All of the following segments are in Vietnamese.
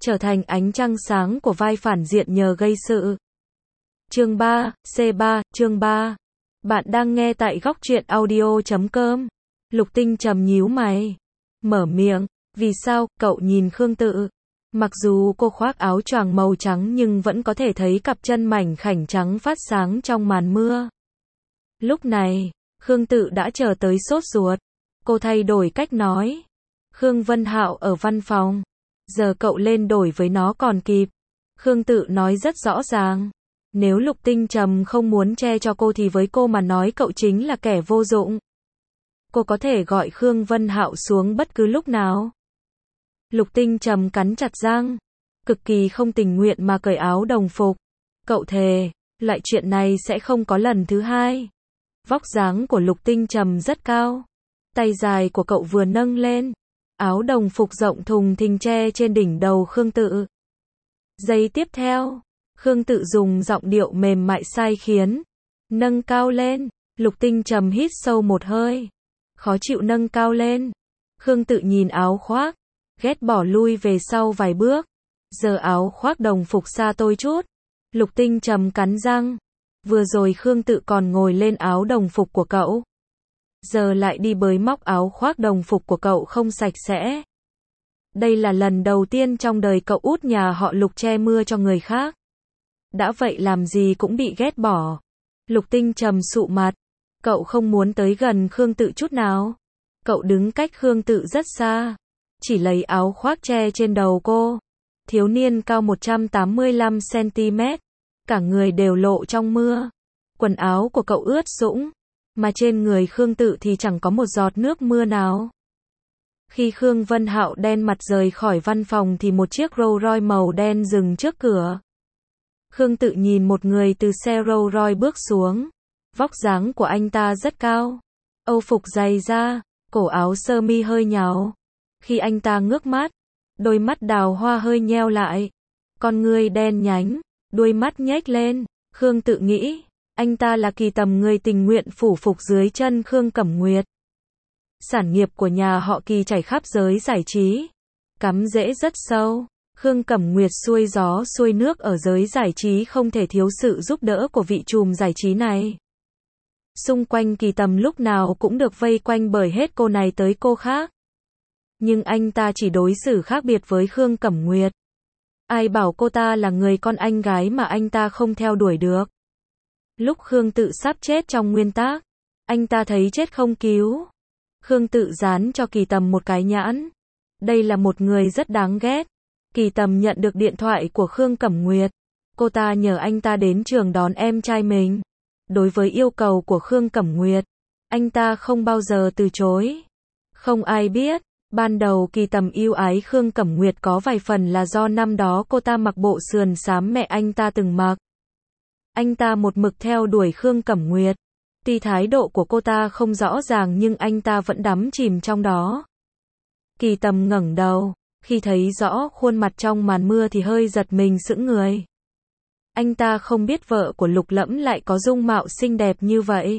trở thành ánh trăng sáng của vai phản diện nhờ gây sự. Chương 3, C3, chương 3. Bạn đang nghe tại góc truyện audio.com. Lục Tinh Trầm nhíu mày, mở miệng, vì sao, cậu nhìn Khương Tự. Mặc dù cô khoác áo choàng màu trắng nhưng vẫn có thể thấy cặp chân mảnh khảnh trắng phát sáng trong màn mưa. Lúc này, Khương Tự đã chờ tới sốt ruột. Cô thay đổi cách nói. Khương Vân Hạo ở văn phòng. Giờ cậu lên đổi với nó còn kịp. Khương Tự nói rất rõ ràng. Nếu Lục Tinh Trầm không muốn che cho cô thì với cô mà nói cậu chính là kẻ vô dụng. Cô có thể gọi Khương Vân Hạo xuống bất cứ lúc nào. Lục Tinh Trầm cắn chặt răng, cực kỳ không tình nguyện mà cởi áo đồng phục. Cậu thề, loại chuyện này sẽ không có lần thứ hai. Vóc dáng của Lục Tinh Trầm rất cao. Tay dài của cậu vừa nâng lên. Áo đồng phục rộng thùng thình che trên đỉnh đầu Khương Tự. Giây tiếp theo, Khương Tự dùng giọng điệu mềm mại sai khiến. Nâng cao lên. Lục Tinh Trầm hít sâu một hơi. Khó chịu nâng cao lên. Khương Tự nhìn áo khoác. Ghét bỏ lui về sau vài bước. Giờ áo khoác đồng phục xa tôi chút. Lục Tinh Trầm cắn răng. Vừa rồi Khương Tự còn ngồi lên áo đồng phục của cậu. Giờ lại đi bới móc áo khoác đồng phục của cậu không sạch sẽ. Đây là lần đầu tiên trong đời cậu út nhà họ Lục che mưa cho người khác. Đã vậy làm gì cũng bị ghét bỏ. Lục Tinh Trầm sụ mặt. Cậu không muốn tới gần Khương Tự chút nào. Cậu đứng cách Khương Tự rất xa. Chỉ lấy áo khoác che trên đầu cô. Thiếu niên cao 185cm. Cả người đều lộ trong mưa. Quần áo của cậu ướt sũng. Mà trên người Khương Tự thì chẳng có một giọt nước mưa nào. Khi Khương Vân Hạo đen mặt rời khỏi văn phòng thì một chiếc Rolls Royce màu đen dừng trước cửa. Khương Tự nhìn một người từ xe Rolls Royce bước xuống. Vóc dáng của anh ta rất cao. Âu phục dày da, cổ áo sơ mi hơi nhào. Khi anh ta ngước mắt, đôi mắt đào hoa hơi nheo lại. Con ngươi đen nhánh, đuôi mắt nhếch lên. Khương Tự nghĩ, anh ta là Kỳ Tầm, người tình nguyện phủ phục dưới chân Khương Cẩm Nguyệt. Sản nghiệp của nhà họ Kỳ chảy khắp giới giải trí. Cắm rễ rất sâu. Khương Cẩm Nguyệt xuôi gió xuôi nước ở giới giải trí, không thể thiếu sự giúp đỡ của vị trùm giải trí này. Xung quanh Kỳ Tầm lúc nào cũng được vây quanh bởi hết cô này tới cô khác. Nhưng anh ta chỉ đối xử khác biệt với Khương Cẩm Nguyệt. Ai bảo cô ta là người con anh gái mà anh ta không theo đuổi được. Lúc Khương Tự sắp chết trong nguyên tắc, anh ta thấy chết không cứu. Khương Tự dán cho Kỳ Tầm một cái nhãn. Đây là một người rất đáng ghét. Kỳ Tầm nhận được điện thoại của Khương Cẩm Nguyệt. Cô ta nhờ anh ta đến trường đón em trai mình. Đối với yêu cầu của Khương Cẩm Nguyệt, anh ta không bao giờ từ chối. Không ai biết, ban đầu Kỳ Tầm yêu ái Khương Cẩm Nguyệt có vài phần là do năm đó cô ta mặc bộ sườn xám mẹ anh ta từng mặc. Anh ta một mực theo đuổi Khương Cẩm Nguyệt. Tuy thái độ của cô ta không rõ ràng nhưng anh ta vẫn đắm chìm trong đó. Kỳ Tầm ngẩng đầu, khi thấy rõ khuôn mặt trong màn mưa thì hơi giật mình sững người. Anh ta không biết vợ của Lục Lẫm lại có dung mạo xinh đẹp như vậy.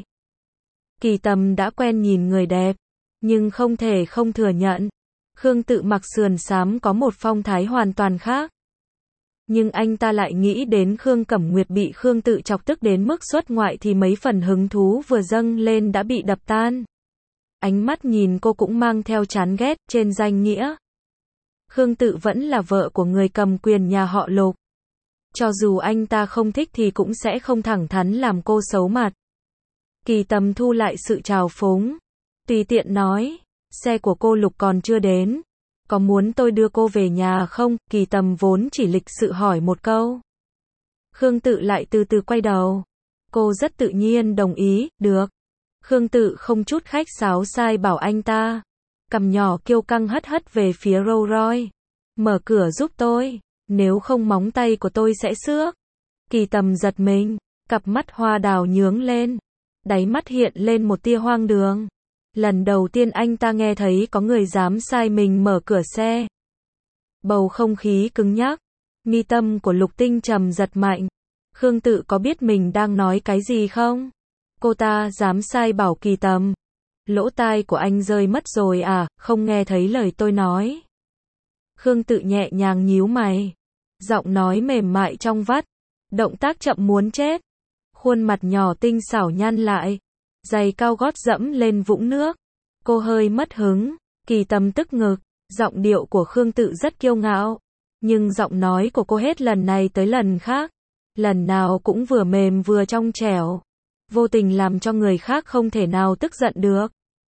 Kỳ Tầm đã quen nhìn người đẹp, nhưng không thể không thừa nhận, Khương Tự mặc sườn xám có một phong thái hoàn toàn khác. Nhưng anh ta lại nghĩ đến Khương Cẩm Nguyệt bị Khương Tự chọc tức đến mức xuất ngoại thì mấy phần hứng thú vừa dâng lên đã bị đập tan. Ánh mắt nhìn cô cũng mang theo chán ghét. Trên danh nghĩa, Khương Tự vẫn là vợ của người cầm quyền nhà họ Lục. Cho dù anh ta không thích thì cũng sẽ không thẳng thắn làm cô xấu mặt. Kỳ Tầm thu lại sự trào phúng, tùy tiện nói, xe của cô Lục còn chưa đến. Có muốn tôi đưa cô về nhà không? Kỳ Tầm vốn chỉ lịch sự hỏi một câu. Khương Tự lại từ từ quay đầu. Cô rất tự nhiên đồng ý, được. Khương Tự không chút khách sáo sai bảo anh ta. Cằm nhỏ kiêu căng hất hất về phía Rolls Royce. Mở cửa giúp tôi, nếu không móng tay của tôi sẽ xước. Kỳ Tầm giật mình, cặp mắt hoa đào nhướng lên. Đáy mắt hiện lên một tia hoang đường. Lần đầu tiên anh ta nghe thấy có người dám sai mình mở cửa xe. Bầu không khí cứng nhắc. Mi tâm của Lục Tinh Trầm giật mạnh. Khương Tự có biết mình đang nói cái gì không? Cô ta dám sai bảo Kỳ Tầm. Lỗ tai của anh rơi mất rồi à, không nghe thấy lời tôi nói. Khương Tự nhẹ nhàng nhíu mày. Giọng nói mềm mại trong vắt. Động tác chậm muốn chết. Khuôn mặt nhỏ tinh xảo nhăn lại. Giày cao gót dẫm lên vũng nước. Cô hơi mất hứng. Kỳ Tâm tức ngực. Giọng điệu của Khương Tự rất kiêu ngạo. Nhưng giọng nói của cô hết lần này tới lần khác. Lần nào cũng vừa mềm vừa trong trẻo. Vô tình làm cho người khác không thể nào tức giận được.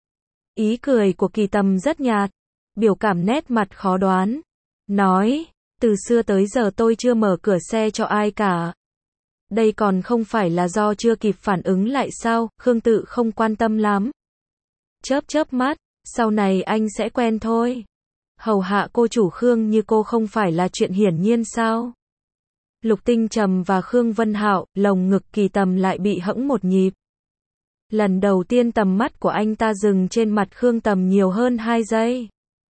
Ý cười của Kỳ Tâm rất nhạt. Biểu cảm nét mặt khó đoán. Nói, từ xưa tới giờ tôi chưa mở cửa xe cho ai cả. Đây còn không phải là do chưa kịp phản ứng lại sao? Khương Tự không quan tâm lắm. Chớp chớp mắt, sau này anh sẽ quen thôi. Hầu hạ cô chủ Khương như cô không phải là chuyện hiển nhiên sao? Lục Tinh Trầm và Khương Vân Hạo, lồng ngực Kỳ Tâm lại bị hẫng một nhịp. Lần đầu tiên tầm mắt của anh ta dừng trên mặt Khương Tầm nhiều hơn 2 giây.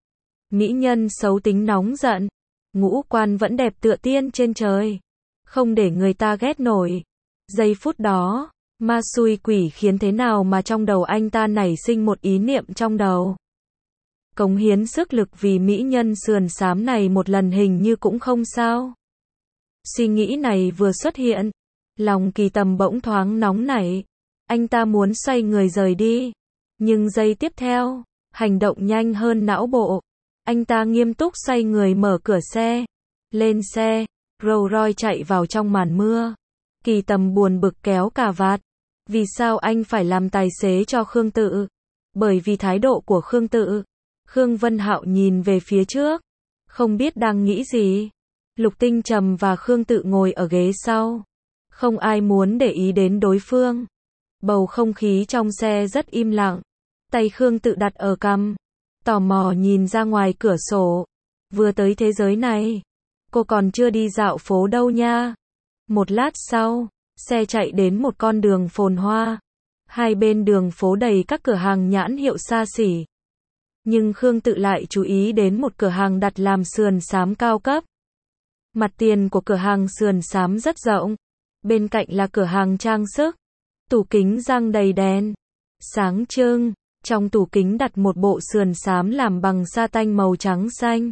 Mỹ nhân xấu tính nóng giận, ngũ quan vẫn đẹp tựa tiên trên trời, không để người ta ghét nổi. Giây phút đó, ma xui quỷ khiến thế nào mà trong đầu anh ta nảy sinh một ý niệm trong đầu. Cống hiến sức lực vì mỹ nhân sườn xám này một lần hình như cũng không sao. Suy nghĩ này vừa xuất hiện, lòng Kỳ Tâm bỗng thoáng nóng nảy. Anh ta muốn xoay người rời đi. Nhưng giây tiếp theo, hành động nhanh hơn não bộ. Anh ta nghiêm túc xoay người mở cửa xe. Lên xe, Rolls Royce chạy vào trong màn mưa. Kỳ Tâm buồn bực kéo cà vạt. Vì sao anh phải làm tài xế cho Khương Tự? Bởi vì thái độ của Khương Tự. Khương Vân Hạo nhìn về phía trước. Không biết đang nghĩ gì. Lục Tinh Trầm và Khương Tự ngồi ở ghế sau. Không ai muốn để ý đến đối phương. Bầu không khí trong xe rất im lặng. Tay Khương Tự đặt ở cằm. Tò mò nhìn ra ngoài cửa sổ. Vừa tới thế giới này. Cô còn chưa đi dạo phố đâu nha. Một lát sau, xe chạy đến một con đường phồn hoa. Hai bên đường phố đầy các cửa hàng nhãn hiệu xa xỉ. Nhưng Khương Tự lại chú ý đến một cửa hàng đặt làm sườn xám cao cấp. Mặt tiền của cửa hàng sườn xám rất rộng. Bên cạnh là cửa hàng trang sức. Tủ kính răng đầy đèn. Sáng trưng, trong tủ kính đặt một bộ sườn xám làm bằng sa tanh màu trắng xanh.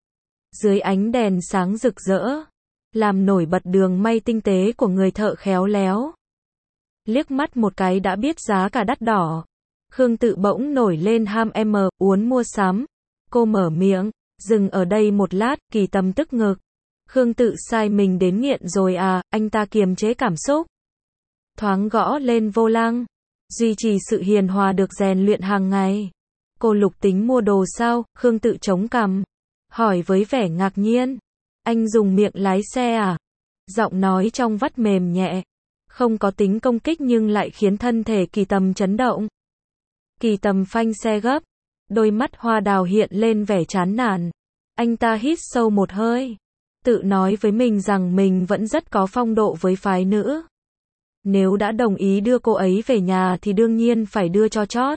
Dưới ánh đèn sáng rực rỡ, làm nổi bật đường may tinh tế của người thợ khéo léo. Liếc mắt một cái đã biết giá cả đắt đỏ. Khương Tự bỗng nổi lên ham uốn mua sắm. Cô mở miệng, dừng ở đây một lát, Kỳ Tâm tức ngực. Khương Tự sai mình đến nghiện rồi à? Anh ta kiềm chế cảm xúc. Thoáng gõ lên vô lăng. Duy trì sự hiền hòa được rèn luyện hàng ngày. Cô Lục tính mua đồ sao? Khương Tự chống cằm. Hỏi với vẻ ngạc nhiên. Anh dùng miệng lái xe à? Giọng nói trong vắt mềm nhẹ. Không có tính công kích nhưng lại khiến thân thể Kỳ Tâm chấn động. Kỳ Tâm phanh xe gấp. Đôi mắt hoa đào hiện lên vẻ chán nản. Anh ta hít sâu một hơi. Tự nói với mình rằng mình vẫn rất có phong độ với phái nữ. Nếu đã đồng ý đưa cô ấy về nhà thì đương nhiên phải đưa cho chót.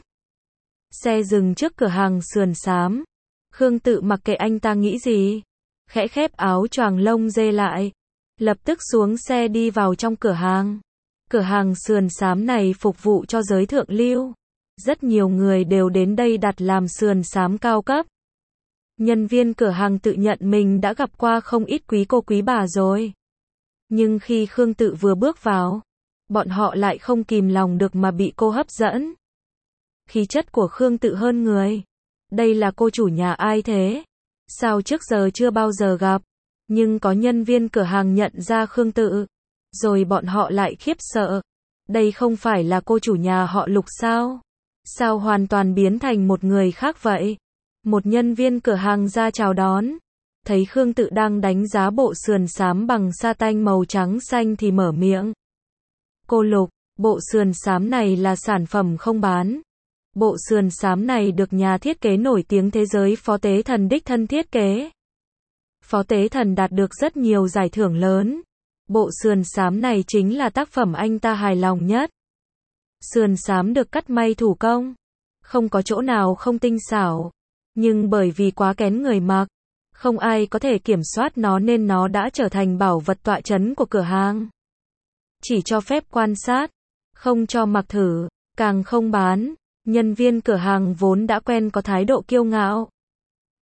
Xe dừng trước cửa hàng sườn xám. Khương Tự mặc kệ anh ta nghĩ gì. Khẽ khép áo choàng lông dê lại. Lập tức xuống xe đi vào trong cửa hàng. Cửa hàng sườn xám này phục vụ cho giới thượng lưu. Rất nhiều người đều đến đây đặt làm sườn xám cao cấp. Nhân viên cửa hàng tự nhận mình đã gặp qua không ít quý cô quý bà rồi. Nhưng khi Khương Tự vừa bước vào, bọn họ lại không kìm lòng được mà bị cô hấp dẫn. Khí chất của Khương Tự hơn người. Đây là cô chủ nhà ai thế? Sao trước giờ chưa bao giờ gặp? Nhưng có nhân viên cửa hàng nhận ra Khương Tự. Rồi bọn họ lại khiếp sợ. Đây không phải là cô chủ nhà họ Lục sao? Sao hoàn toàn biến thành một người khác vậy? Một nhân viên cửa hàng ra chào đón. Thấy Khương Tự đang đánh giá bộ sườn xám bằng sa tanh màu trắng xanh thì mở miệng. Cô Lục, bộ sườn xám này là sản phẩm không bán. Bộ sườn xám này được nhà thiết kế nổi tiếng thế giới Phó Tế Thần đích thân thiết kế. Phó Tế Thần đạt được rất nhiều giải thưởng lớn. Bộ sườn xám này chính là tác phẩm anh ta hài lòng nhất. Sườn xám được cắt may thủ công. Không có chỗ nào không tinh xảo. Nhưng bởi vì quá kén người mặc, không ai có thể kiểm soát nó nên nó đã trở thành bảo vật tọa chấn của cửa hàng. Chỉ cho phép quan sát, không cho mặc thử, càng không bán. Nhân viên cửa hàng vốn đã quen có thái độ kiêu ngạo.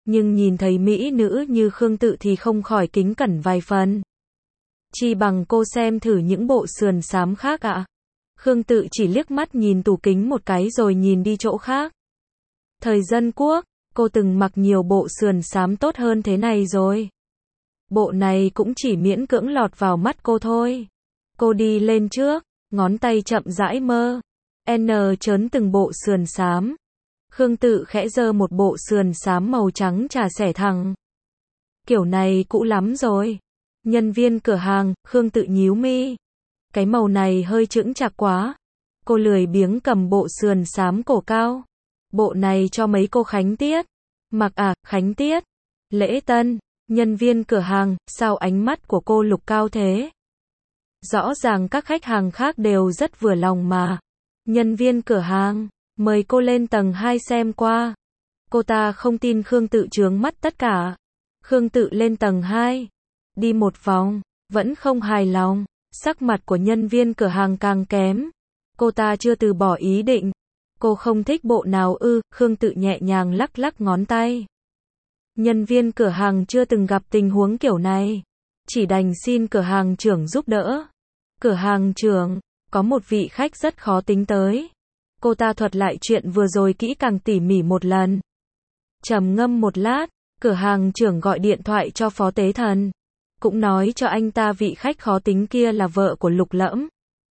Nhưng nhìn thấy mỹ nữ như Khương Tự thì không khỏi kính cẩn vài phần. Chi bằng cô xem thử những bộ sườn xám khác ạ. Khương Tự chỉ liếc mắt nhìn tủ kính một cái rồi nhìn đi chỗ khác. Thời Dân Quốc, cô từng mặc nhiều bộ sườn xám tốt hơn thế này rồi. Bộ này cũng chỉ miễn cưỡng lọt vào mắt cô thôi. Cô đi lên trước, ngón tay chậm rãi mơ. Trớn từng bộ sườn xám. Khương Tự khẽ giơ một bộ sườn xám màu trắng trà xẻ thẳng. Kiểu này cũ lắm rồi. Nhân viên cửa hàng, Khương Tự nhíu mi. Cái màu này hơi chững chạc quá. Cô lười biếng cầm bộ sườn xám cổ cao. Bộ này cho mấy cô Khánh Tiết. Mặc à, Khánh Tiết. Lễ Tân. Nhân viên cửa hàng, sao ánh mắt của cô Lục cao thế? Rõ ràng các khách hàng khác đều rất vừa lòng mà. Nhân viên cửa hàng, mời cô lên tầng 2 xem qua. Cô ta không tin Khương Tự trướng mắt tất cả. Khương Tự lên tầng 2. Đi một vòng, vẫn không hài lòng. Sắc mặt của nhân viên cửa hàng càng kém. Cô ta chưa từ bỏ ý định. Cô không thích bộ nào ư? Khương Tự nhẹ nhàng lắc lắc ngón tay. Nhân viên cửa hàng chưa từng gặp tình huống kiểu này. Chỉ đành xin cửa hàng trưởng giúp đỡ. Cửa hàng trưởng, có một vị khách rất khó tính tới. Cô ta thuật lại chuyện vừa rồi kỹ càng tỉ mỉ một lần. Trầm ngâm một lát, cửa hàng trưởng gọi điện thoại cho Phó Tế Thần. Cũng nói cho anh ta vị khách khó tính kia là vợ của Lục Lẫm.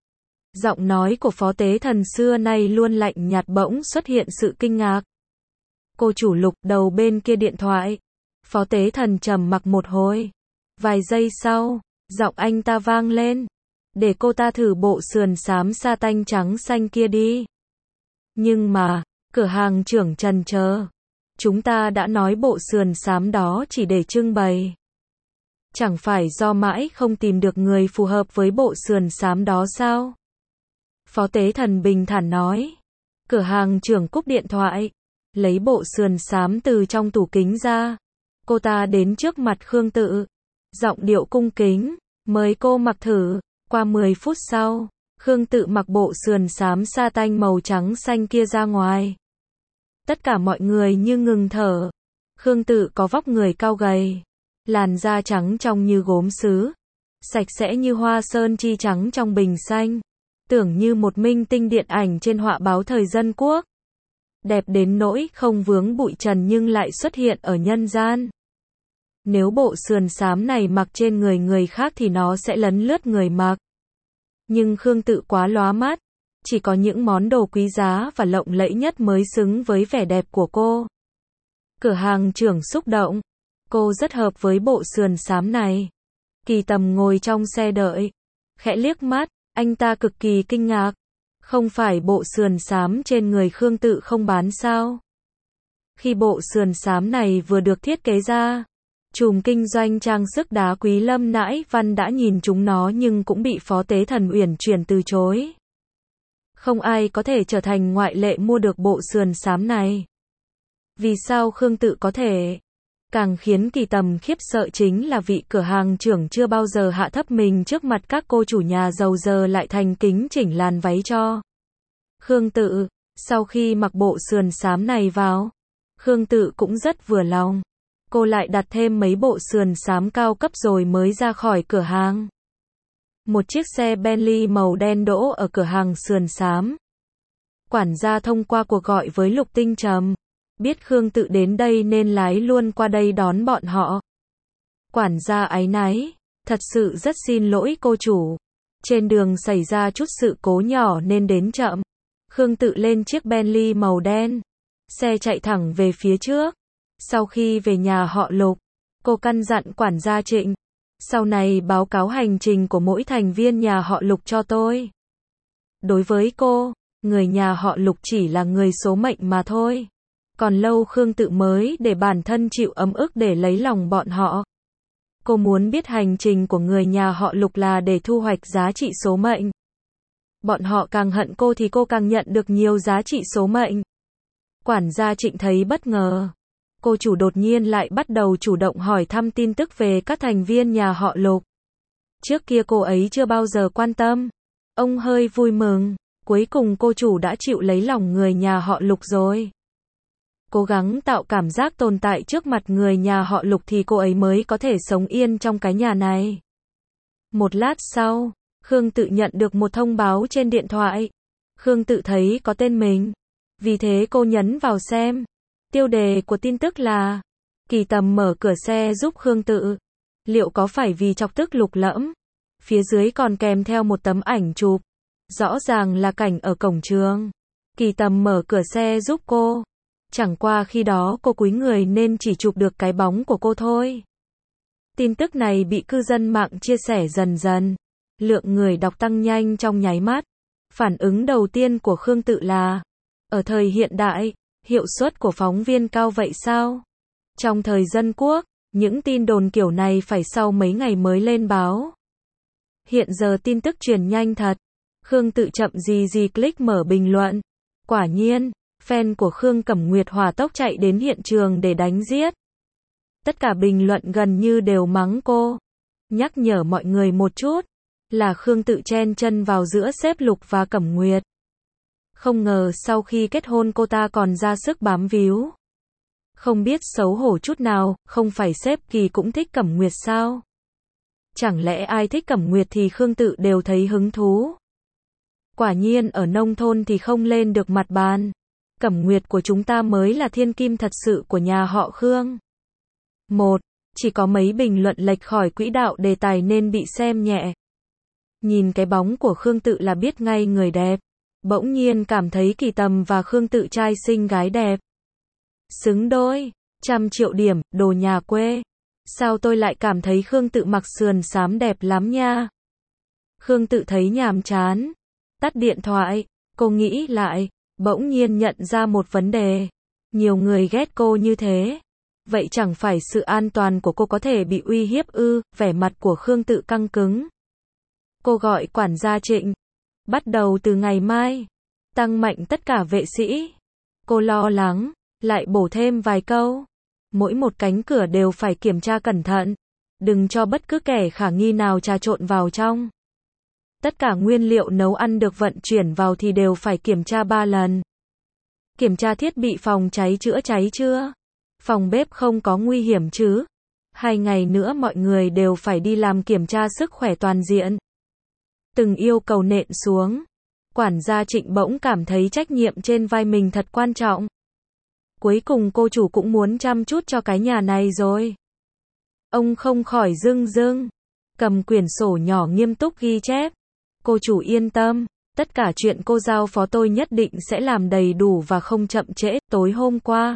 Giọng nói của Phó Tế Thần xưa nay luôn lạnh nhạt bỗng xuất hiện sự kinh ngạc. Cô chủ Lục, đầu bên kia điện thoại. Phó Tế Thần trầm mặc một hồi. Vài giây sau, giọng anh ta vang lên. Để cô ta thử bộ sườn xám sa tanh trắng xanh kia đi. Nhưng mà, cửa hàng trưởng trần chờ. Chúng ta đã nói bộ sườn xám đó chỉ để trưng bày. Chẳng phải do mãi không tìm được người phù hợp với bộ sườn xám đó sao? Phó Tế Thần bình thản nói. Cửa hàng trưởng cúp điện thoại. Lấy bộ sườn xám từ trong tủ kính ra. Cô ta đến trước mặt Khương Tự. Giọng điệu cung kính. Mời cô mặc thử. Qua 10 phút sau, Khương Tự mặc bộ sườn xám sa tanh màu trắng xanh kia ra ngoài. Tất cả mọi người như ngừng thở. Khương Tự có vóc người cao gầy. Làn da trắng trong như gốm sứ. Sạch sẽ như hoa sơn chi trắng trong bình xanh. Tưởng như một minh tinh điện ảnh trên họa báo Thời Dân Quốc. Đẹp đến nỗi không vướng bụi trần nhưng lại xuất hiện ở nhân gian. Nếu bộ sườn xám này mặc trên người người khác thì nó sẽ lấn lướt người mặc. Nhưng Khương Tự quá lóa mắt. Chỉ có những món đồ quý giá và lộng lẫy nhất mới xứng với vẻ đẹp của cô. Cửa hàng trưởng xúc động. Cô rất hợp với bộ sườn xám này. Kỳ Tầm ngồi trong xe đợi. Khẽ liếc mắt, anh ta cực kỳ kinh ngạc. Không phải bộ sườn xám trên người Khương Tự không bán sao? Khi bộ sườn xám này vừa được thiết kế ra, chùm kinh doanh trang sức đá quý Lâm Nãi Văn đã nhìn chúng nó nhưng cũng bị Phó Tế Thần uyển chuyển từ chối. Không ai có thể trở thành ngoại lệ mua được bộ sườn xám này. Vì sao Khương Tự có thể? Càng khiến Kỳ Tầm khiếp sợ chính là vị cửa hàng trưởng chưa bao giờ hạ thấp mình trước mặt các cô chủ nhà giàu giờ lại thành kính chỉnh làn váy cho Khương Tự. Sau khi mặc bộ sườn xám này vào, Khương Tự cũng rất vừa lòng. Cô lại đặt thêm mấy bộ sườn xám cao cấp rồi mới ra khỏi cửa hàng. Một chiếc xe Bentley màu đen đỗ ở cửa hàng sườn xám. Quản gia thông qua cuộc gọi với Lục Tinh Trầm. Biết Khương Tự đến đây nên lái luôn qua đây đón bọn họ. Quản gia áy náy. Thật sự rất xin lỗi cô chủ. Trên đường xảy ra chút sự cố nhỏ nên đến chậm. Khương Tự lên chiếc Bentley màu đen. Xe chạy thẳng về phía trước. Sau khi về nhà họ Lục, cô căn dặn quản gia Trịnh. Sau này báo cáo hành trình của mỗi thành viên nhà họ Lục cho tôi. Đối với cô, người nhà họ Lục chỉ là người số mệnh mà thôi. Còn lâu Khương Tự mới để bản thân chịu ấm ức để lấy lòng bọn họ. Cô muốn biết hành trình của người nhà họ Lục là để thu hoạch giá trị số mệnh. Bọn họ càng hận cô thì cô càng nhận được nhiều giá trị số mệnh. Quản gia Trịnh thấy bất ngờ. Cô chủ đột nhiên lại bắt đầu chủ động hỏi thăm tin tức về các thành viên nhà họ Lục. Trước kia cô ấy chưa bao giờ quan tâm. Ông hơi vui mừng. Cuối cùng cô chủ đã chịu lấy lòng người nhà họ Lục rồi. cố gắng tạo cảm giác tồn tại trước mặt người nhà họ Lục thì cô ấy mới có thể sống yên trong cái nhà này. Một lát sau, Khương Tự nhận được một thông báo trên điện thoại. Khương Tự thấy có tên mình. Vì thế cô nhấn vào xem. Tiêu đề của tin tức là Kỳ Tầm mở cửa xe giúp Khương Tự. Liệu có phải vì chọc tức Lục Lẫm? Phía dưới còn kèm theo một tấm ảnh chụp. Rõ ràng là cảnh ở cổng trường. Kỳ Tầm mở cửa xe giúp cô. Chẳng qua khi đó cô cúi người nên chỉ chụp được cái bóng của cô thôi. Tin tức này bị cư dân mạng chia sẻ dần dần. Lượng người đọc tăng nhanh trong nháy mắt. Phản ứng đầu tiên của Khương Tự là ở thời hiện đại, hiệu suất của phóng viên cao vậy sao? Trong thời dân quốc, những tin đồn kiểu này phải sau mấy ngày mới lên báo. Hiện giờ tin tức truyền nhanh thật. Khương Tự chậm gì click mở bình luận. Quả nhiên, fan của Khương Cẩm Nguyệt hỏa tốc chạy đến hiện trường để đánh giết. Tất cả bình luận gần như đều mắng cô. Nhắc nhở mọi người một chút, là Khương Tự chen chân vào giữa sếp Lục và Cẩm Nguyệt. Không ngờ sau khi kết hôn cô ta còn ra sức bám víu. Không biết xấu hổ chút nào, không phải sếp Kỳ cũng thích Cẩm Nguyệt sao? Chẳng lẽ ai thích Cẩm Nguyệt thì Khương Tự đều thấy hứng thú? Quả nhiên ở nông thôn thì không lên được mặt bàn. Cẩm Nguyệt của chúng ta mới là thiên kim thật sự của nhà họ Khương. Chỉ có mấy bình luận lệch khỏi quỹ đạo đề tài nên bị xem nhẹ. Nhìn cái bóng của Khương Tự là biết ngay người đẹp. Bỗng nhiên cảm thấy Kỳ Tầm và Khương Tự trai xinh gái đẹp. Xứng đôi, 100 triệu điểm, đồ nhà quê. Sao tôi lại cảm thấy Khương Tự mặc sườn xám đẹp lắm nha. Khương Tự thấy nhàm chán. Tắt điện thoại, cô nghĩ lại, bỗng nhiên nhận ra một vấn đề. Nhiều người ghét cô như thế. Vậy chẳng phải sự an toàn của cô có thể bị uy hiếp ư? Vẻ mặt của Khương Tự căng cứng. Cô gọi quản gia Trịnh. Bắt đầu từ ngày mai, tăng mạnh tất cả vệ sĩ. Cô lo lắng, lại bổ thêm vài câu. Mỗi một cánh cửa đều phải kiểm tra cẩn thận. Đừng cho bất cứ kẻ khả nghi nào trà trộn vào trong. Tất cả nguyên liệu nấu ăn được vận chuyển vào thì đều phải kiểm tra 3 lần. Kiểm tra thiết bị phòng cháy chữa cháy chưa? Phòng bếp không có nguy hiểm chứ? 2 ngày nữa mọi người đều phải đi làm kiểm tra sức khỏe toàn diện. Từng yêu cầu nện xuống. Quản gia Trịnh bỗng cảm thấy trách nhiệm trên vai mình thật quan trọng. Cuối cùng cô chủ cũng muốn chăm chút cho cái nhà này rồi. Ông không khỏi rưng rưng. Cầm quyển sổ nhỏ nghiêm túc ghi chép. Cô chủ yên tâm. Tất cả chuyện cô giao phó tôi nhất định sẽ làm đầy đủ và không chậm trễ. Tối hôm qua,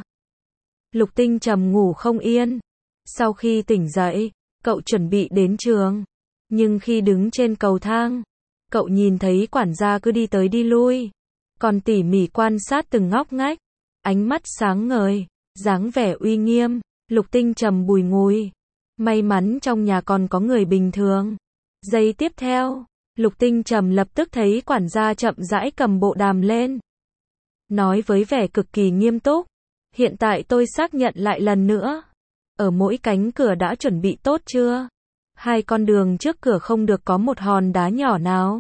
Lục Tinh trầm ngủ không yên. Sau khi tỉnh dậy, cậu chuẩn bị đến trường. Nhưng khi đứng trên cầu thang, cậu nhìn thấy quản gia cứ đi tới đi lui. Còn tỉ mỉ quan sát từng ngóc ngách. Ánh mắt sáng ngời, dáng vẻ uy nghiêm. Lục Tinh trầm bùi ngùi. May mắn trong nhà còn có người bình thường. Giây tiếp theo, Lục Tinh trầm lập tức thấy quản gia chậm rãi cầm bộ đàm lên. Nói với vẻ cực kỳ nghiêm túc. Hiện tại tôi xác nhận lại lần nữa. Ở mỗi cánh cửa đã chuẩn bị tốt chưa? 2 con đường trước cửa không được có một hòn đá nhỏ nào.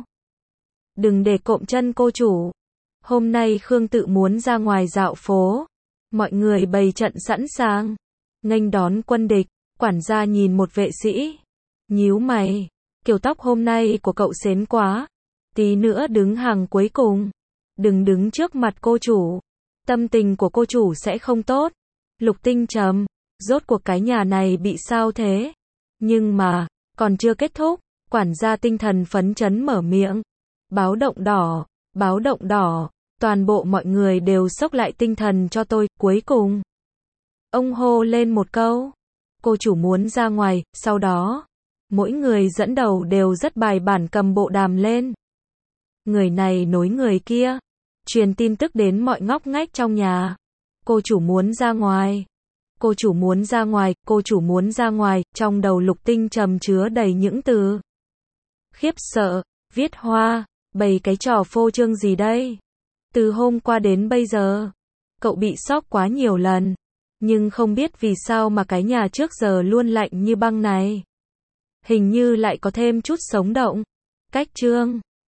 Đừng để cộm chân cô chủ. Hôm nay Khương Tự muốn ra ngoài dạo phố. Mọi người bày trận sẵn sàng. Nghênh đón quân địch. Quản gia nhìn một vệ sĩ. Nhíu mày. Kiểu tóc hôm nay của cậu xến quá. Tí nữa đứng hàng cuối cùng. Đừng đứng trước mặt cô chủ. Tâm tình của cô chủ sẽ không tốt. Lục Tinh trầm. Rốt cuộc cái nhà này bị sao thế? Nhưng mà, còn chưa kết thúc. Quản gia tinh thần phấn chấn mở miệng. Báo động đỏ, báo động đỏ. Toàn bộ mọi người đều xốc lại tinh thần cho tôi. Cuối cùng, ông hô lên một câu. Cô chủ muốn ra ngoài. Sau đó, mỗi người dẫn đầu đều rất bài bản cầm bộ đàm lên. Người này nối người kia. Truyền tin tức đến mọi ngóc ngách trong nhà. Cô chủ muốn ra ngoài. Cô chủ muốn ra ngoài. Cô chủ muốn ra ngoài. Trong đầu Lục Tinh trầm chứa đầy những từ khiếp sợ, viết hoa, bày cái trò phô trương gì đây? Từ hôm qua đến bây giờ, cậu bị sốc quá nhiều lần. Nhưng không biết vì sao mà cái nhà trước giờ luôn lạnh như băng này. Hình như lại có thêm chút sống động. Cách chương